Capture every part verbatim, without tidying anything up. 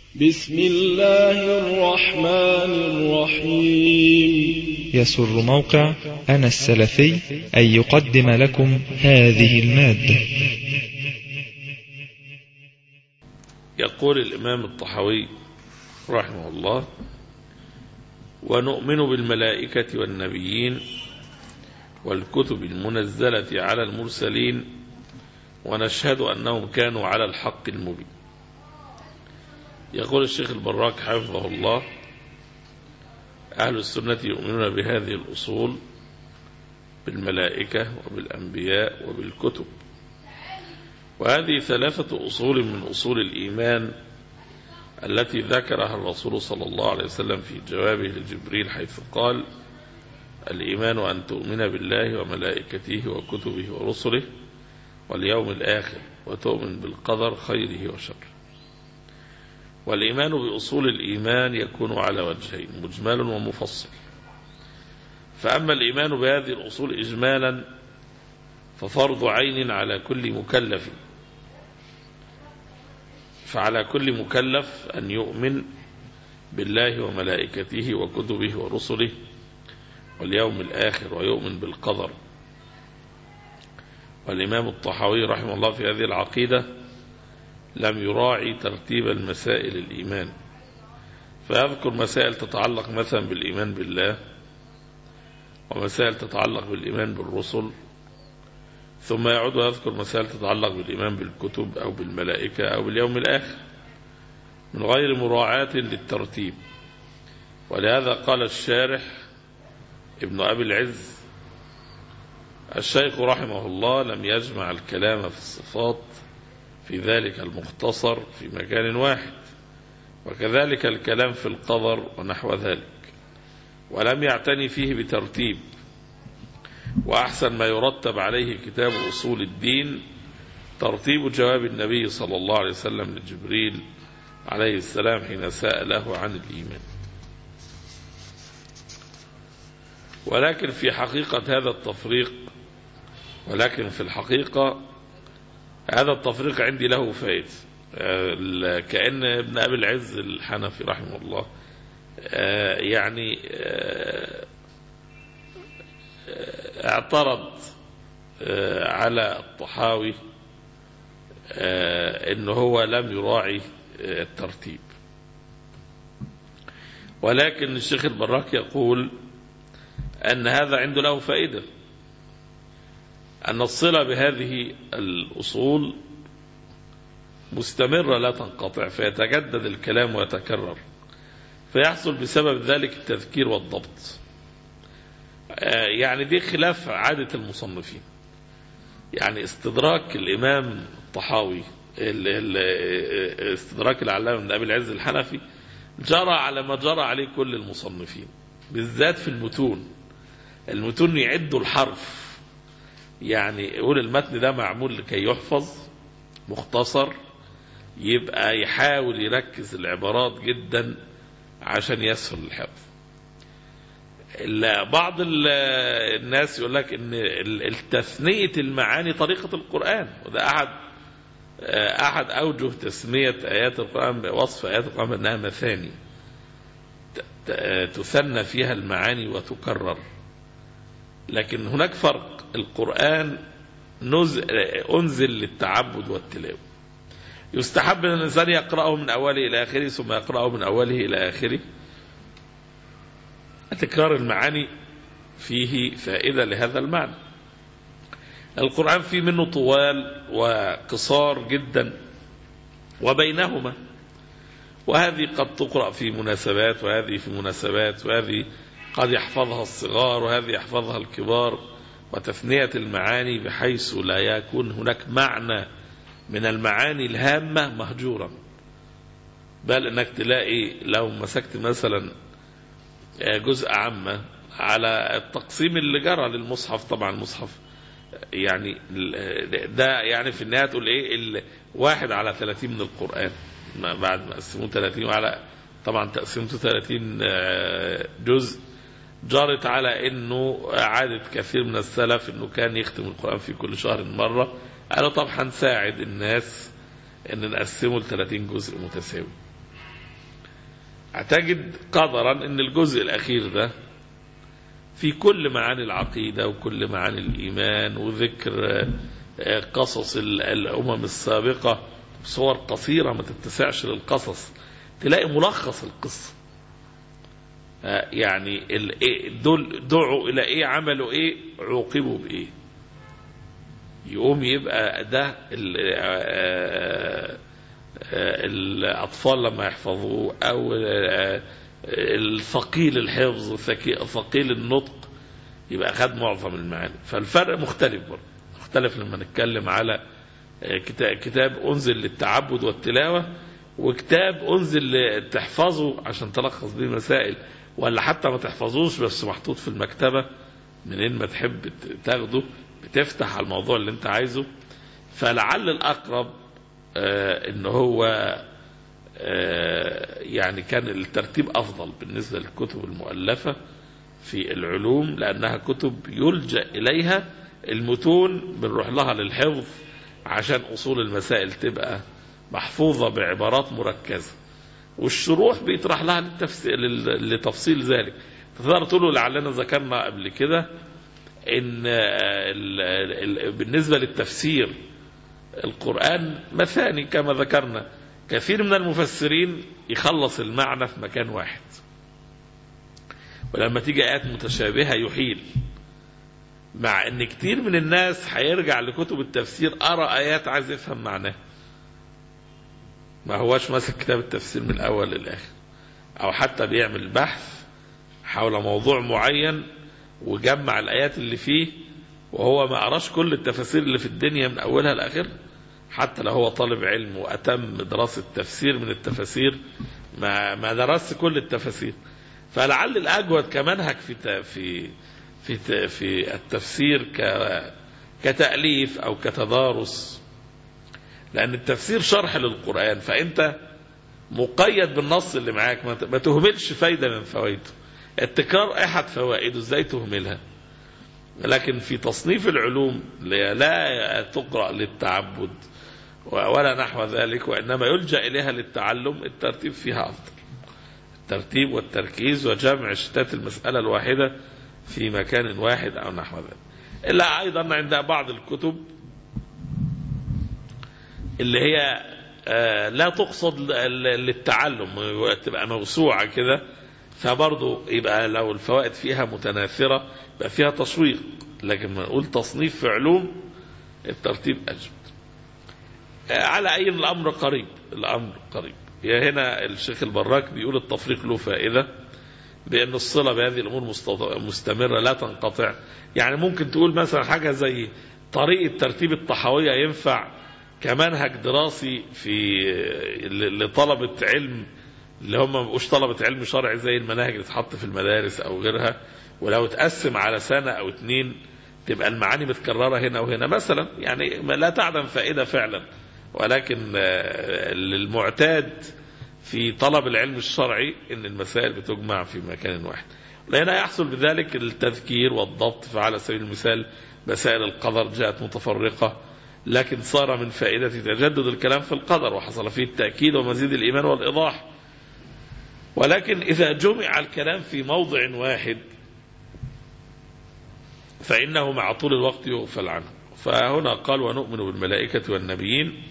بسم الله الرحمن الرحيم. يسر موقع أنا السلفي أن يقدم لكم هذه المادة. يقول الإمام الطحاوي رحمه الله: ونؤمن بالملائكة والنبيين والكتب المنزلة على المرسلين ونشهد أنهم كانوا على الحق المبين. يقول الشيخ البراك حفظه الله: أهل السنة يؤمنون بهذه الأصول، بالملائكة وبالأنبياء وبالكتب، وهذه ثلاثة أصول من أصول الإيمان التي ذكرها الرسول صلى الله عليه وسلم في جوابه لجبريل، حيث قال: الإيمان أن تؤمن بالله وملائكته وكتبه ورسله واليوم الآخر وتؤمن بالقدر خيره وشره. والإيمان بأصول الإيمان يكون على وجهين: مجمل ومفصل. فأما الإيمان بهذه الأصول إجمالا ففرض عين على كل مكلف، فعلى كل مكلف أن يؤمن بالله وملائكته وكتبه ورسله واليوم الآخر ويؤمن بالقدر. والإمام الطحاوي رحمه الله في هذه العقيدة لم يراعي ترتيب المسائل الإيمان، فيذكر مسائل تتعلق مثلا بالإيمان بالله، ومسائل تتعلق بالإيمان بالرسل، ثم يعود ويذكر مسائل تتعلق بالإيمان بالكتب أو بالملائكة أو باليوم الآخر من غير مراعاة للترتيب. ولهذا قال الشارح ابن أبي العز: الشيخ رحمه الله لم يجمع الكلام في الصفات في ذلك المختصر في مكان واحد، وكذلك الكلام في القدر ونحو ذلك، ولم يعتني فيه بترتيب. وأحسن ما يرتب عليه كتاب أصول الدين ترتيب جواب النبي صلى الله عليه وسلم لجبريل عليه السلام حين سأله عن الإيمان. ولكن في حقيقة هذا التفريق ولكن في الحقيقة هذا التفريق عندي له فائدة، كأن ابن أبي العز الحنفي رحمه الله يعني اعترض على الطحاوي انه هو لم يراعي الترتيب. ولكن الشيخ البراك يقول أن هذا عنده له فائدة، أن الصلة بهذه الأصول مستمرة لا تنقطع، فيتجدد الكلام ويتكرر، فيحصل بسبب ذلك التذكير والضبط. يعني دي خلاف عادة المصنفين. يعني استدراك الإمام الطحاوي، استدراك العلامة ابن أبي العز الحنفي، جرى على ما جرى عليه كل المصنفين، بالذات في المتون. المتون يعدوا الحرف، يعني يقول المتن ده معمول لكي يحفظ مختصر، يبقى يحاول يركز العبارات جدا عشان يسهل الحفظ. بعض الناس يقول لك ان التثنية المعاني طريقة القرآن، وده احد احد اوجه تسمية ايات القرآن، وصف ايات القرآن بانها مثاني تثنى فيها المعاني وتكرر. لكن هناك فرق، القرآن أنزل للتعبد والتلاوة، يستحب أن الإنسان يقرأه من أوله إلى آخره ثم يقرأه من أوله إلى آخره. تكرار المعاني فيه فائدة لهذا المعنى. القرآن فيه منه طوال وقصار جدا وبينهما، وهذه قد تقرأ في مناسبات وهذه في مناسبات، وهذه قد يحفظها الصغار وهذه يحفظها الكبار، وتثنية المعاني بحيث لا يكون هناك معنى من المعاني الهامة مهجورا، بل انك تلاقي لو مسكت مثلا جزء عامة على التقسيم اللي جرى للمصحف، طبعا المصحف يعني ده يعني في النهاية تقول ايه، واحد على ثلاثين من القرآن بعد ما قسموه ثلاثين، وعلى طبعا تقسيمته ثلاثين جزء، جرت على انه عادة كثير من السلف انه كان يختم القرآن في كل شهر مرة. قالوا طب هنساعد الناس ان نقسمه ل ثلاثين جزء متساوي. هتجد قدرا ان الجزء الاخير ده في كل معاني العقيدة وكل معاني الايمان وذكر قصص الامم السابقة بصور قصيرة ما تتسعش للقصص، تلاقي ملخص القصة. يعني دول دعوا الى ايه، عملوا ايه، عوقبوا بايه. يقوم يبقى ده الأطفال لما يحفظوه، أو الثقيل الحفظ ثقيل النطق، يبقى خد معظم المعاني. فالفرق مختلف برضه، مختلف لما نتكلم على كتاب أنزل للتعبد والتلاوة وكتاب أنزل تحفظه عشان تلخص بيه مسائل، ولا حتى ما تحفظوش بس محطوط في المكتبة منين ما تحب تاخده، بتفتح على الموضوع اللي انت عايزه. فلعل الأقرب آه ان هو آه يعني كان الترتيب أفضل بالنسبة للكتب المؤلفة في العلوم، لأنها كتب يلجأ إليها المتون بنروح لها للحفظ عشان أصول المسائل تبقى محفوظة بعبارات مركزة، والشروح بيطرح لها للتفسير لتفصيل ذلك. تقدر تقولوا لعلنا ذكرنا قبل كده ان بالنسبة للتفسير القرآن مثاني كما ذكرنا، كثير من المفسرين يخلص المعنى في مكان واحد، ولما تيجي آيات متشابهة يحيل، مع ان كتير من الناس هيرجع لكتب التفسير أرى آيات عايز يفهم معناها، ما هواش ماسك كتاب التفسير من الأول للآخر، أو حتى بيعمل بحث حول موضوع معين وجمع الآيات اللي فيه وهو ما قراش كل التفاسير اللي في الدنيا من أولها لآخر، حتى لو هو طالب علم وأتم دراسة تفسير من التفاسير ما ما درس كل التفاسير. فلعل الأجود كمنهج في في في في التفسير كتأليف أو كتدارس، لأن التفسير شرح للقرآن، فأنت مقيد بالنص اللي معاك، ما تهملش فايدة من فوائده. التكرار أحد فوائده، ازاي تهملها؟ لكن في تصنيف العلوم لا تقرأ للتعبد ولا نحو ذلك، وإنما يلجأ إليها للتعلم، الترتيب فيها أفضل، الترتيب والتركيز وجمع شتات المسألة الواحدة في مكان واحد أو نحو ذلك. إلا أيضا عند بعض الكتب اللي هي لا تقصد للتعلم، تبقى موسوعة كده، فبرضه يبقى لو الفوائد فيها متناثرة يبقى فيها تشويق، لكن ما نقول تصنيف في علوم الترتيب أجمل. على أي الأمر قريب، الأمر قريب. يعني هنا الشيخ البراك بيقول التفريق له فائدة، بأن الصلة بهذه الأمور مستمرة لا تنقطع. يعني ممكن تقول مثلا حاجة زي طريقة ترتيب الطحاوية ينفع كمنهج دراسي في لطلبة علم اللي هم ما بقوش طلبة علم شرعي زي المناهج اللي تحط في المدارس أو غيرها، ولو تقسم على سنة أو اتنين تبقى المعاني متكررة هنا وهنا مثلا، يعني لا تعدم فائدة فعلا، ولكن المعتاد في طلب العلم الشرعي ان المسائل بتجمع في مكان واحد. لهنا يحصل بذلك التذكير والضبط. فعلى سبيل المثال مسائل القدر جاءت متفرقة، لكن صار من فائدة تجدد الكلام في القدر، وحصل فيه التأكيد ومزيد الإيمان والإيضاح. ولكن إذا جمع الكلام في موضع واحد فإنه مع طول الوقت يغفل عنه. فهنا قال ونؤمن بالملائكة والنبيين،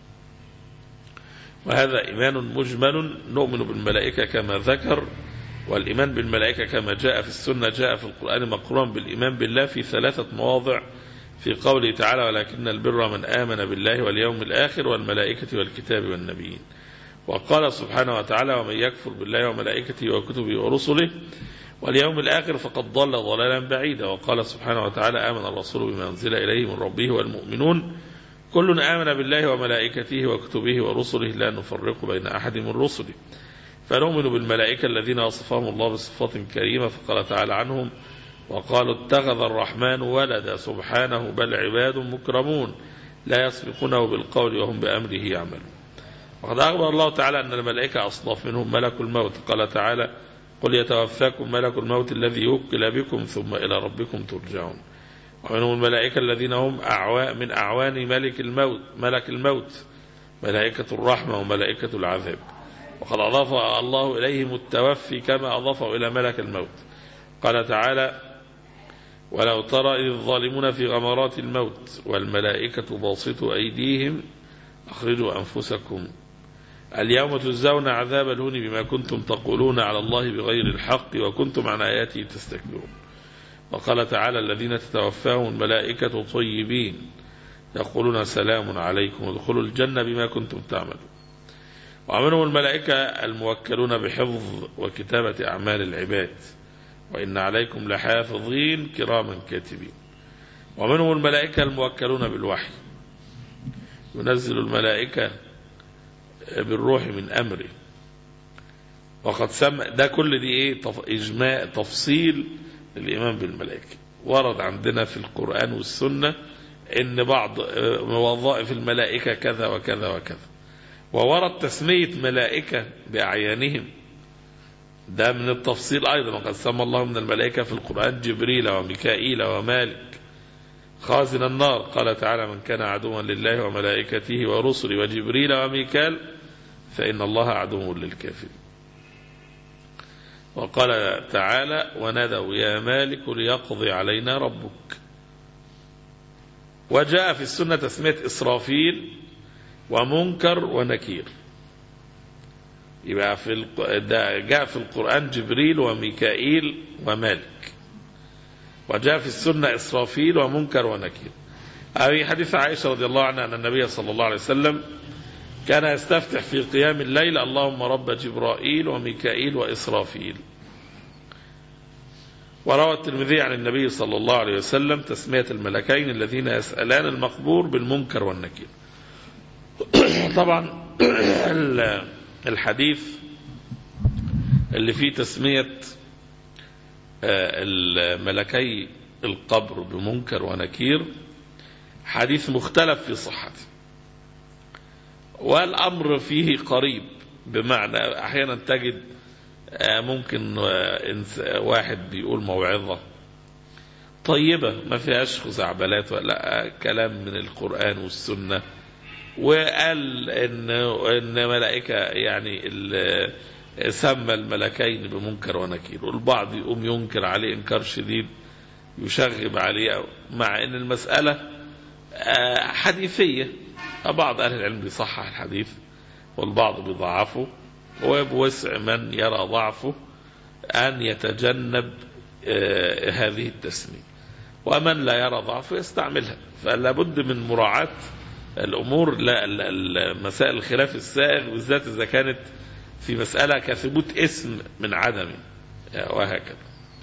وهذا إيمان مجمل، نؤمن بالملائكة كما ذكر، والإيمان بالملائكة كما جاء في السنة جاء في القرآن مقرون بالإيمان بالله في ثلاثة مواضع، في قوله تعالى ولكن البر من آمن بالله واليوم الآخر والملائكة والكتاب والنبيين. وقال سبحانه وتعالى ومن يكفر بالله وملائكته وكتبه ورسله واليوم الآخر فقد ضل ضلالا بعيدا. وقال سبحانه وتعالى آمن الرسول بما أنزل إليه من ربه والمؤمنون كل آمن بالله وملائكته وكتبه ورسله لا نفرق بين أحد من رسله. فنؤمن بالملائكة الذين وصفهم الله بصفات كريمة، فقال تعالى عنهم وقالوا اتخذ الرحمن ولدا سبحانه بل عباد مكرمون لا يسبقونه بالقول وهم بأمره يعملون. وقد أخبر الله تعالى أن الملائكة أصناف، منهم ملك الموت، قال تعالى قل يتوفاكم ملك الموت الذي يوكل بكم ثم إلى ربكم ترجعون. ومنهم الملائكة الذين هم أعوان من أعوان ملك الموت ملك الموت ملائكة الرحمة وملائكة العذاب. وقد أضاف الله إليهم التوفي كما أضافه إلى ملك الموت. قال تعالى: ولو ترى إذ الظالمون في غمرات الموت والملائكة باسطوا أيديهم أخرجوا أنفسكم اليوم تجزون عذاب الهون بما كنتم تقولون على الله بغير الحق وكنتم عن آياته تستكبرون. وقال تعالى: الذين تتوفاهم الملائكة طيبين يقولون سلام عليكم ادخلوا الجنة بما كنتم تعملون. ومنهم الملائكة الموكلون بحفظ وكتابة أعمال العباد وإن عليكم لحافظين كراما كاتبين. ومنهم الملائكة الموكلون بالوحي ينزل الملائكة بالروح من أمره. وقد سمى ده كل دي إيه إجماع تفصيل الإيمان بالملائكة. ورد عندنا في القرآن والسنة إن بعض وظائف الملائكة كذا وكذا وكذا، وورد تسمية ملائكة بأعيانهم، ده من التفصيل أيضا. وقد سمى الله من الملائكة في القرآن جبريل وميكائيل ومالك خازن النار. قال تعالى: من كان عدوا لله وملائكته ورسله وجبريل وميكال فإن الله عدو للكافرين. وقال تعالى: ونادوا يا مالك ليقضي علينا ربك. وجاء في السنة تسمية إسرافيل ومنكر ونكير. يبقى في جاء في القرآن جبريل وميكائيل ومالك، وجاء في السنة إسرافيل ومنكر ونكير. أي حديث عائشة رضي الله عنها أن النبي صلى الله عليه وسلم كان يستفتح في قيام الليل: اللهم رب جبرائيل وميكائيل وإسرافيل. وروى الترمذي عن النبي صلى الله عليه وسلم تسمية الملكين الذين يسألان المقبور بالمنكر والنكير. طبعا الحديث اللي فيه تسمية الملكي القبر بمنكر ونكير حديث مختلف في صحته، والأمر فيه قريب، بمعنى أحيانا تجد ممكن واحد بيقول موعظة طيبة ما فيهاش خزعبلات ولا كلام من القرآن والسنة، وقال إن إن ملائكة يعني سمى الملكين بمنكر ونكير، والبعض يقوم ينكر عليه إنكار شديد يشغب عليه، مع إن المسألة حديثية. بعض أهل العلم بيصحح الحديث والبعض بيضعفه، وبوسع من يرى ضعفه أن يتجنب هذه التسمية، ومن لا يرى ضعفه يستعملها. فلا بد من مراعاة الأمور، مسائل الخلاف السائغ، بالذات إذا كانت في مسألة كثبوت اسم من عدمه وهكذا.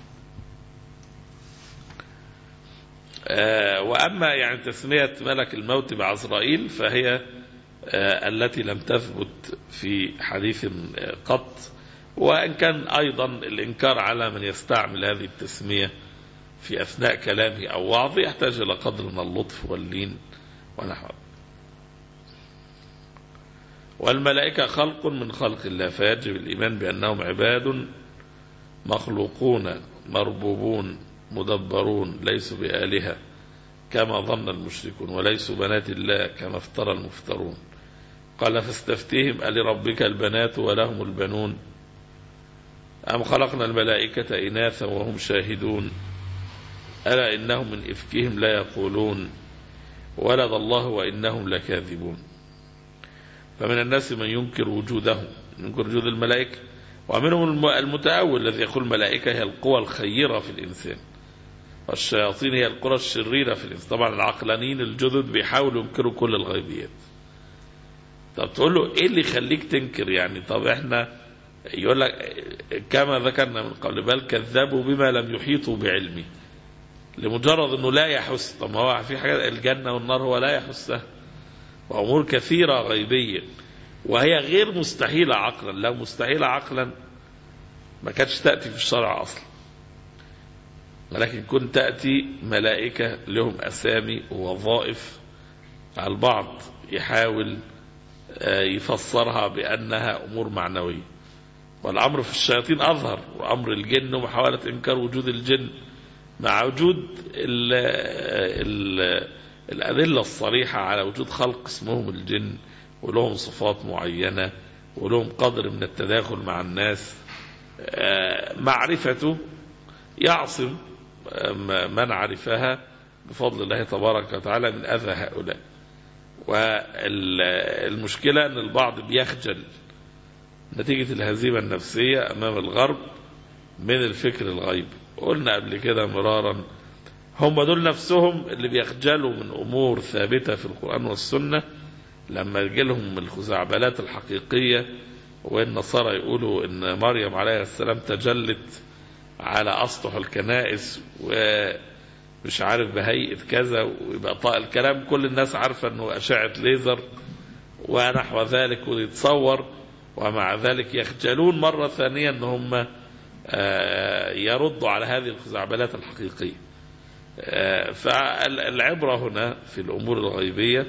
وأما يعني تسمية ملك الموت بعزرائيل فهي التي لم تثبت في حديث قط، وإن كان أيضا الإنكار على من يستعمل هذه التسمية في أثناء كلامه أو وعظه يحتاج إلى قدر من اللطف واللين ونحوه. والملائكة خلق من خلق الله، فيجب الإيمان بأنهم عباد مخلوقون مربوبون مدبرون ليسوا بآلهة كما ظن المشركون، وليسوا بنات الله كما افترى المفترون. قال: فاستفتهم ألربك البنات ولهم البنون أم خلقنا الملائكة إناثا وهم شاهدون ألا إنهم من إفكهم لا يقولون ولد الله وإنهم لكاذبون. فمن الناس من ينكر وجودهم، ينكر وجود الملائكة، ومنهم المتأول الذي يقول الملائكة هي القوى الخيرة في الإنسان والشياطين هي القرى الشريرة في الإنسان. طبعا العقلانيين الجدد بيحاولوا ينكروا كل الغيبيات. طب تقول له إيه اللي يخليك تنكر يعني؟ طب إحنا يقول لك كما ذكرنا من قبل: بل كذبوا بما لم يحيطوا بعلمه، لمجرد أنه لا يحس. طب ما هو في حاجات الجنة والنار هو لا يحسها، وأمور كثيرة غيبية وهي غير مستحيلة عقلا. لو مستحيلة عقلا ما كانتش تأتي في الشرع أصلا، ولكن كنت تأتي ملائكة لهم أسامي ووظائف. البعض يحاول يفسرها بأنها أمور معنوية، والأمر في الشياطين أظهر، وأمر الجن ومحاولة إنكار وجود الجن مع وجود ال ال الأدلة الصريحة على وجود خلق اسمهم الجن ولهم صفات معينة ولهم قدر من التداخل مع الناس، معرفته يعصم من عرفها بفضل الله تبارك وتعالى من أذى هؤلاء. والمشكلة أن البعض بيخجل نتيجة الهزيمة النفسية أمام الغرب من الفكر الغيبي. قلنا قبل كده مرارا هم دول نفسهم اللي بيخجلوا من أمور ثابتة في القرآن والسنة لما يجيلهم الخزعبلات الحقيقية، والنصارى يقولوا إن مريم عليه السلام تجلت على أسطح الكنائس ومش عارف بهيئة كذا، ويبقى الكلام كل الناس عارفة أنه أشعة ليزر ونحو ذلك ويتصور، ومع ذلك يخجلون مرة ثانية أن هم يردوا على هذه الخزعبلات الحقيقية. فالعبرة هنا في الأمور الغيبية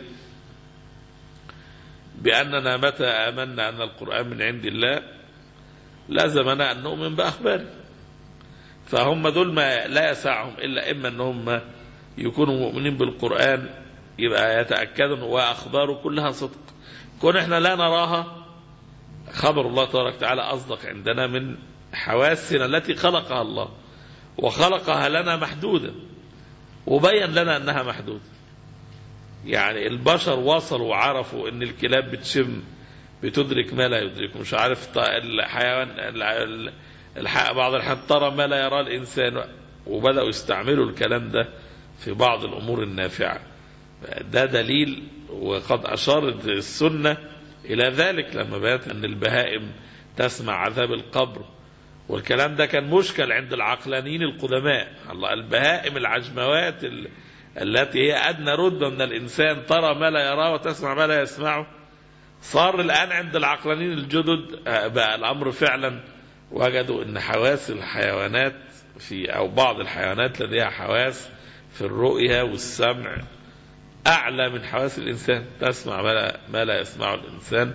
بأننا متى آمنا أن القرآن من عند الله لازمنا أن نؤمن بأخباره. فهم دول ما لا يسعهم إلا إما أن هم يكونوا مؤمنين بالقرآن يبقى يتأكدوا وأخباره كلها صدق. كون إحنا لا نراها، خبر الله تبارك وتعالى أصدق عندنا من حواسنا التي خلقها الله، وخلقها لنا محدودة وبين لنا أنها محدودة. يعني البشر وصلوا وعرفوا أن الكلاب بتشم بتدرك ما لا يدرك، مش عارف الحيوان بعض الحيوانات ترى ما لا يرى الإنسان، وبدأوا يستعملوا الكلام ده في بعض الأمور النافعة. ده دليل، وقد أشارت السنة إلى ذلك لما بيانت أن البهائم تسمع عذاب القبر، والكلام ده كان مشكل عند العقلانيين القدماء. الله، البهائم العجموات التي هي أدنى رتبة من الإنسان ترى ما لا يراه وتسمع ما لا يسمعه، صار الآن عند العقلانيين الجدد بقى الأمر فعلا وجدوا أن حواس الحيوانات في أو بعض الحيوانات لديها حواس في الرؤية والسمع أعلى من حواس الإنسان، تسمع ما لا, ما لا يسمعه الإنسان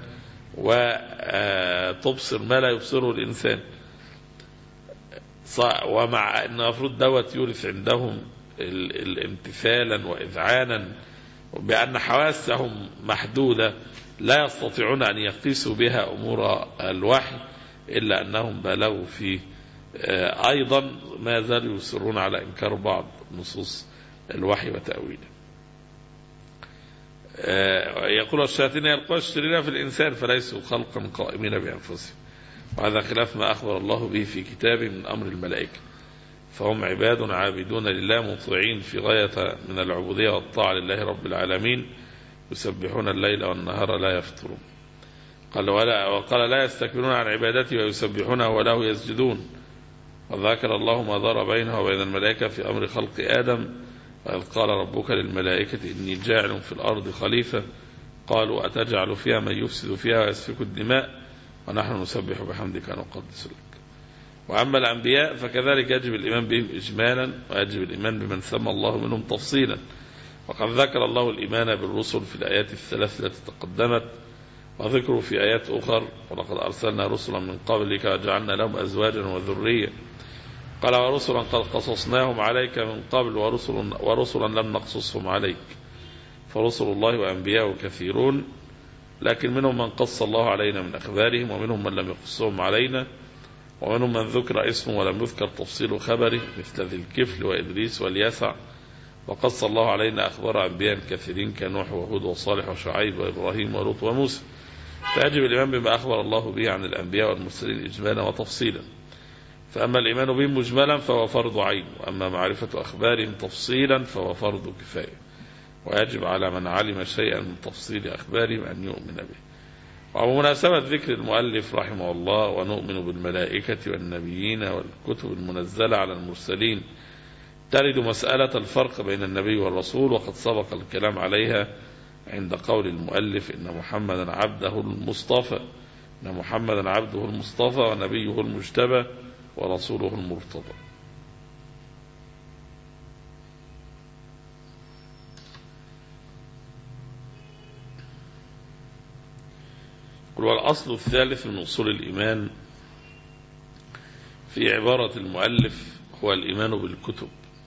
وتبصر ما لا يبصره الإنسان. ومع أن المفروض دوت يورث عندهم الامتثالا وإذعانا، بأن حواسهم محدودة لا يستطيعون أن يقيسوا بها أمور الوحي، إلا أنهم بلغوا في أيضا ما زالوا يصرون على إنكار بعض نصوص الوحي وتأويله. يقول الشياطين يلقون الشرير في الإنسان فليسوا خلقا قائمين بأنفسهم، وهذا خلاف ما أخبر الله به في كتابه من أمر الملائكة، فهم عباد عابدون لله مطيعين في غاية من العبودية والطاعة لله رب العالمين، يسبحون الليل والنهار لا يفترون. قال ولا وقال لا يستكبرون عن عبادته ويسبحونه وله يسجدون. وذكر الله ما دار بينه وبين الملائكة في أمر خلق آدم، وإذ قال ربك للملائكة إني جاعل في الأرض خليفة، قالوا أتجعل فيها من يفسد فيها ويسفك الدماء ونحن نسبح بحمدك ونقدس لك. وأما الأنبياء فكذلك يجب الإيمان بهم إجمالا، ويجب الإيمان بمن سمى الله منهم تفصيلا. وقد ذكر الله الإيمان بالرسل في الآيات الثلاث التي تقدمت، وذكروا في آيات أخر ولقد أرسلنا رسلا من قبلك وجعلنا لهم أزواجا وذرية. قال ورسلا قد قصصناهم عليك من قبل ورسلا, ورسلا لم نقصصهم عليك. فرسل الله وأنبياء كثيرون، لكن منهم من قص الله علينا من أخبارهم، ومنهم من لم يقصهم علينا، ومنهم من ذكر اسمه ولم يذكر تفصيل خبره مثل ذي الكفل وإدريس واليسع. وقص الله علينا أخبار أنبياء كثيرين كنوح وهود وصالح وشعيب وإبراهيم ولوط وموسى. فيجب الإيمان بما أخبر الله به عن الأنبياء والمرسلين إجمالا وتفصيلا. فأما الإيمان بهم مجملا فهو فرض عين، وأما معرفة أخبارهم تفصيلا فهو فرض كفاية، ويجب على من علم شيئا من تفصيل أخبارهم أن يؤمن به. وبمناسبة ذكر المؤلف رحمه الله ونؤمن بالملائكة والنبيين والكتب المنزلة على المرسلين، ترد مسألة الفرق بين النبي والرسول، وقد سبق الكلام عليها عند قول المؤلف إن محمدا عبده المصطفى إن محمدا عبده المصطفى ونبيه المجتبى ورسوله المرتضى. والأصل الثالث من أصول الإيمان في عبارة المؤلف هو الإيمان بالكتب،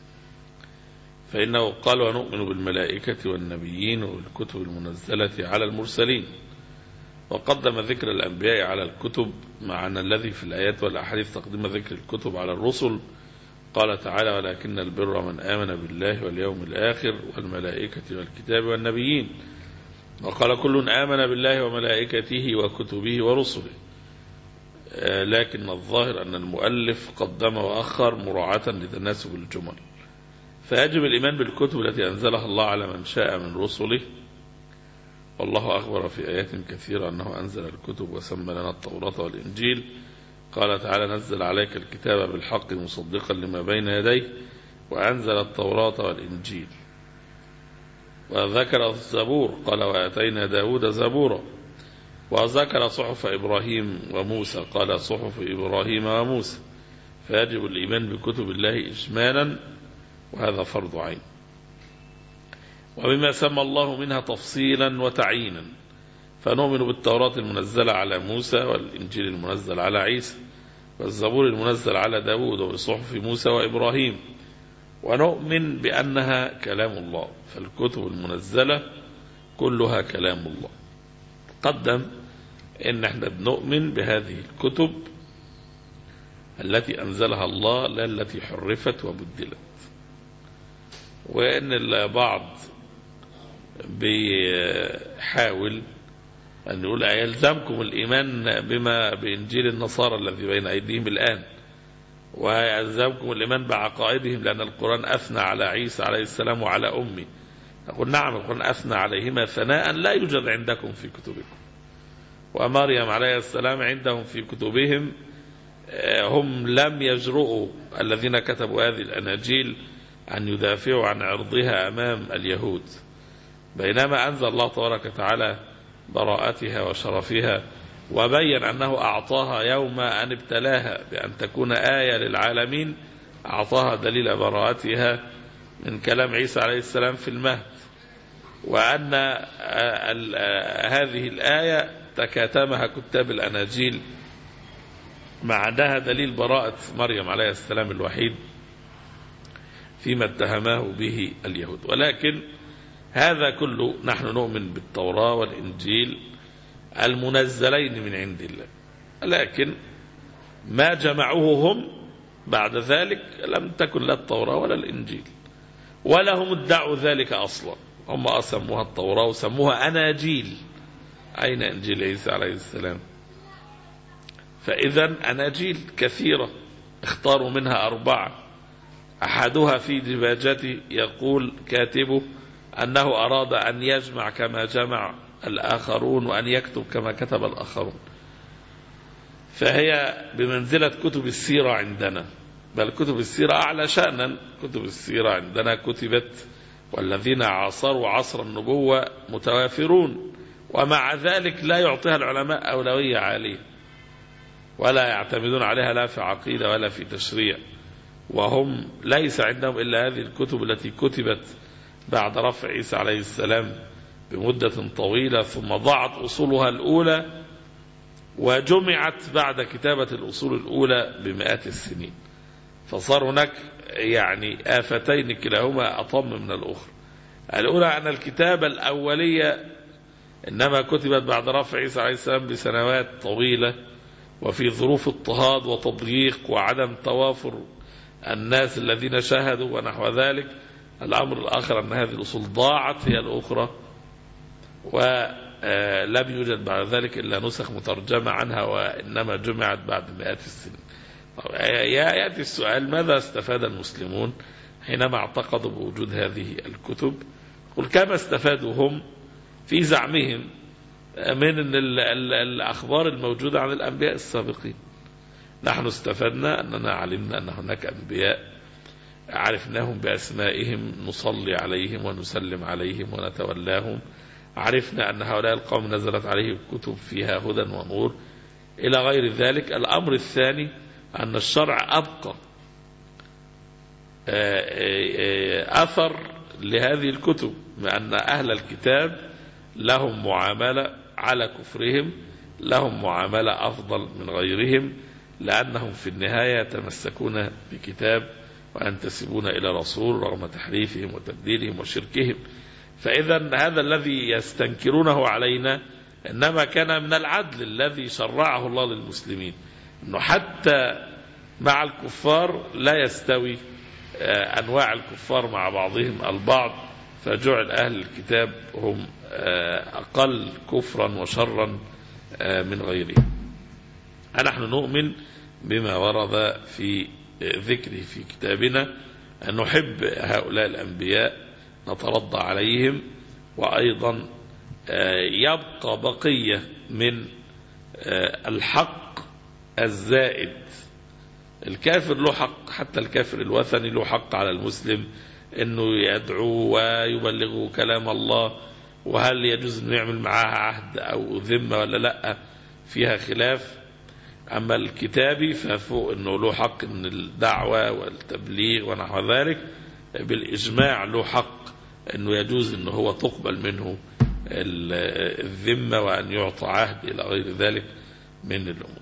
فإنه قال ونؤمن بالملائكة والنبيين والكتب المنزلة على المرسلين، وقدم ذكر الأنبياء على الكتب مع أن الذي في الآيات والأحاديث تقديم ذكر الكتب على الرسل. قال تعالى: ولكن البر من آمن بالله واليوم الآخر والملائكة والكتاب والنبيين. وقال: كل آمن بالله وملائكته وكتبه ورسله. لكن الظاهر أن المؤلف قدم وأخر مراعاة لتناسب الجمل. فيجب الإيمان بالكتب التي أنزلها الله على من شاء من رسله. والله أخبر في آيات كثيرة أنه أنزل الكتب وسمى لنا التوراة والإنجيل. قال تعالى: نزل عليك الكتاب بالحق مصدقا لما بين يديه وأنزل التوراة والإنجيل. وذكر الزبور، قال: وآتينا داود زبورا. وذكر صحف إبراهيم وموسى، قال: صحف إبراهيم وموسى. فيجب الإيمان بكتب الله إجمالا، وهذا فرض عين. وبما سمى الله منها تفصيلا وتعيينا، فنؤمن بالتوراة المنزلة على موسى والإنجيل المنزل على عيسى والزبور المنزل على داود وبصحف موسى وإبراهيم، ونؤمن بأنها كلام الله، فالكتب المنزلة كلها كلام الله. قدم إن احنا بنؤمن بهذه الكتب التي أنزلها الله، لا التي حرفت وبدلت. وإن البعض بيحاول أن يقول: يلزمكم الإيمان بما بإنجيل النصارى الذي بين أيديهم الآن، ويلزمكم الإيمان بعقائدهم، لأن القرآن أثنى على عيسى عليه السلام وعلى أمه. نقول: نعم، القرآن أثنى عليهما ثناء لا يوجد عندكم في كتبكم. ومريم عليه السلام عندهم في كتبهم، هم لم يجرؤوا الذين كتبوا هذه الأناجيل أن يدافعوا عن عرضها أمام اليهود، بينما أنزل الله تبارك وتعالى براءتها وشرفها، وبين أنه أعطاها يوم أن ابتلاها بأن تكون آية للعالمين، أعطاها دليل براءتها من كلام عيسى عليه السلام في المهد، وأن هذه الآية تكاتمها كتاب الأناجيل مع أنها دليل براءة مريم عليه السلام الوحيد فيما اتهماه به اليهود. ولكن هذا كله نحن نؤمن بالتوراة والإنجيل المنزلين من عند الله، لكن ما جمعوه هم بعد ذلك لم تكن لا التوراة ولا الإنجيل، ولا هم ادعوا ذلك أصلا. هم سموها التوراة وسموها أناجيل. أين إنجيل عيسى عليه السلام؟ فإذا أناجيل كثيرة، اختاروا منها أربعة. أحدها في دباجته يقول كاتبه أنه أراد أن يجمع كما جمع الآخرون وأن يكتب كما كتب الآخرون، فهي بمنزلة كتب السيرة عندنا، بل كتب السيرة أعلى شأنا. كتب السيرة عندنا كتبت والذين عاصروا عصر النبوة متوافرون، ومع ذلك لا يعطيها العلماء أولوية عالية، ولا يعتمدون عليها لا في عقيدة ولا في تشريع، وهم ليس عندهم إلا هذه الكتب التي كتبت بعد رفع عيسى عليه السلام بمدة طويلة، ثم ضاعت أصولها الأولى وجمعت بعد كتابة الأصول الأولى بمئات السنين، فصار هناك يعني آفتين كلاهما أطم من الأخرى. الأولى أن الكتابة الأولية إنما كتبت بعد رفع عيسى عليه السلام بسنوات طويلة، وفي ظروف اضطهاد وتضييق وعدم توافر الناس الذين شاهدوا ونحو ذلك. الأمر الآخر أن هذه الأصول ضاعت هي الأخرى، ولم يوجد بعد ذلك إلا نسخ مترجمة عنها، وإنما جمعت بعد مئات السنين. يأتي السؤال: ماذا استفاد المسلمون حينما اعتقدوا بوجود هذه الكتب؟ قل: كما استفادوا هم في زعمهم من الأخبار الموجودة عن الأنبياء السابقين. نحن استفدنا أننا علمنا أن هناك أنبياء عرفناهم بأسمائهم، نصلي عليهم ونسلم عليهم ونتولاهم. عرفنا أن هؤلاء القوم نزلت عليهم كتب فيها هدى ونور إلى غير ذلك. الأمر الثاني أن الشرع أبقى أثر لهذه الكتب، بأن أهل الكتاب لهم معاملة على كفرهم، لهم معاملة أفضل من غيرهم، لأنهم في النهاية يتمسكون بكتاب وينتسبون إلى رسول رغم تحريفهم وتبديلهم وشركهم. فإذا هذا الذي يستنكرونه علينا إنما كان من العدل الذي شرعه الله للمسلمين أنه حتى مع الكفار لا يستوي أنواع الكفار مع بعضهم البعض، فجعل أهل الكتاب هم أقل كفرا وشرا من غيرهم. نحن نؤمن بما ورد في ذكره في كتابنا، أن نحب هؤلاء الأنبياء نترضى عليهم، وأيضا يبقى بقية من الحق الزائد. الكافر له حق، حتى الكافر الوثني له حق على المسلم أنه يدعو ويبلغه كلام الله، وهل يجوز أنه يعمل معها عهد أو ذمة ولا لا، فيها خلاف. أما الكتابي ففوق أنه له حق من الدعوة والتبليغ ونحو ذلك، بالإجماع له حق أنه يجوز أنه هو تقبل منه الذمة وأن يعطى عهد إلى غير ذلك من الأمور.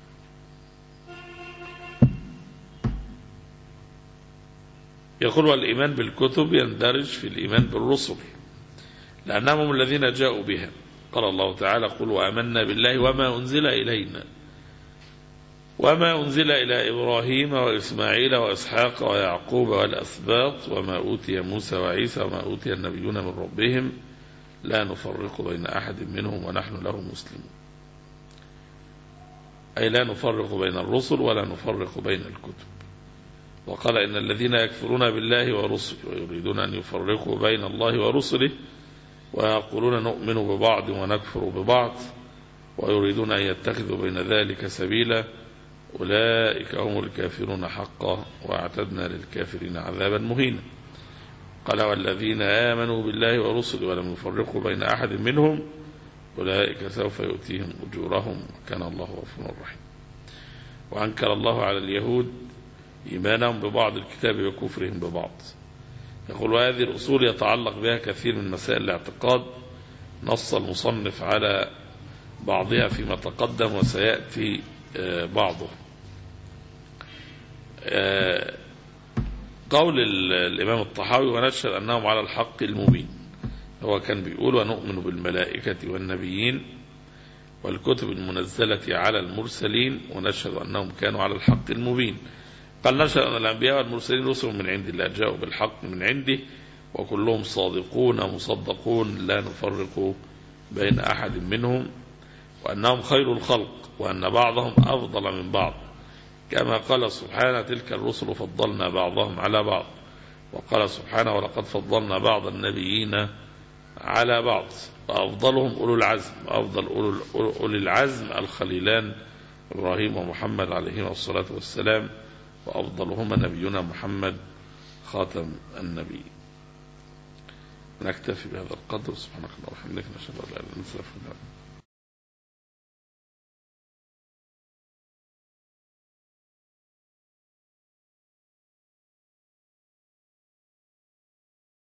يقول والإيمان بالكتب يندرج في الإيمان بالرسل لأنهم الذين جاءوا بها. قال الله تعالى قل وآمنا بالله وما أنزل إلينا وما أنزل إلى إبراهيم وإسماعيل وإسحاق ويعقوب والأسباط وما أوتي موسى وعيسى وما أوتي النبيون من ربهم لا نفرق بين أحد منهم ونحن له مسلمون. أي لا نفرق بين الرسل ولا نفرق بين الكتب. وقال إن الذين يكفرون بالله ورسله ويريدون أن يفرقوا بين الله ورسله ويقولون نؤمن ببعض ونكفر ببعض ويريدون أن يتخذوا بين ذلك سبيلا أولئك هم الكافرون حقا واعتدنا للكافرين عذابا مهينا. قال والذين آمنوا بالله ورسله ولم يفرقوا بين أحد منهم أولئك سوف يؤتيهم أجورهم كان الله غفورا رحيما. وأنكر الله على اليهود إيمانهم ببعض الكتاب وكفرهم ببعض. يقول وهذه الأصول يتعلق بها كثير من مسائل الاعتقاد، نص المصنف على بعضها فيما تقدم وسيأتي بعضه. قول الإمام الطحاوي ونشهد أنهم على الحق المبين، هو كان بيقول ونؤمن بالملائكة والنبيين والكتب المنزلة على المرسلين ونشهد أنهم كانوا على الحق المبين. قال نشهد أن الأنبياء والمرسلين رسل من عند الله جاءوا بالحق من عنده وكلهم صادقون مصدقون لا نفرق بين أحد منهم، وأنهم خير الخلق وأن بعضهم أفضل من بعض، كما قال سبحانه تلك الرسل فضلنا بعضهم على بعض. وقال سبحانه ولقد فضلنا بعض النبيين على بعض وأفضلهم أولو العزم، وأفضل أولي العزم الخليلان إبراهيم ومحمد عليهما الصلاة والسلام، وأفضلهما نبينا محمد خاتم النبي. نكتفي بهذا القدر. سبحانك اللهم وبحمدك نشهد أن لا إله إلا أنت نستغفرك.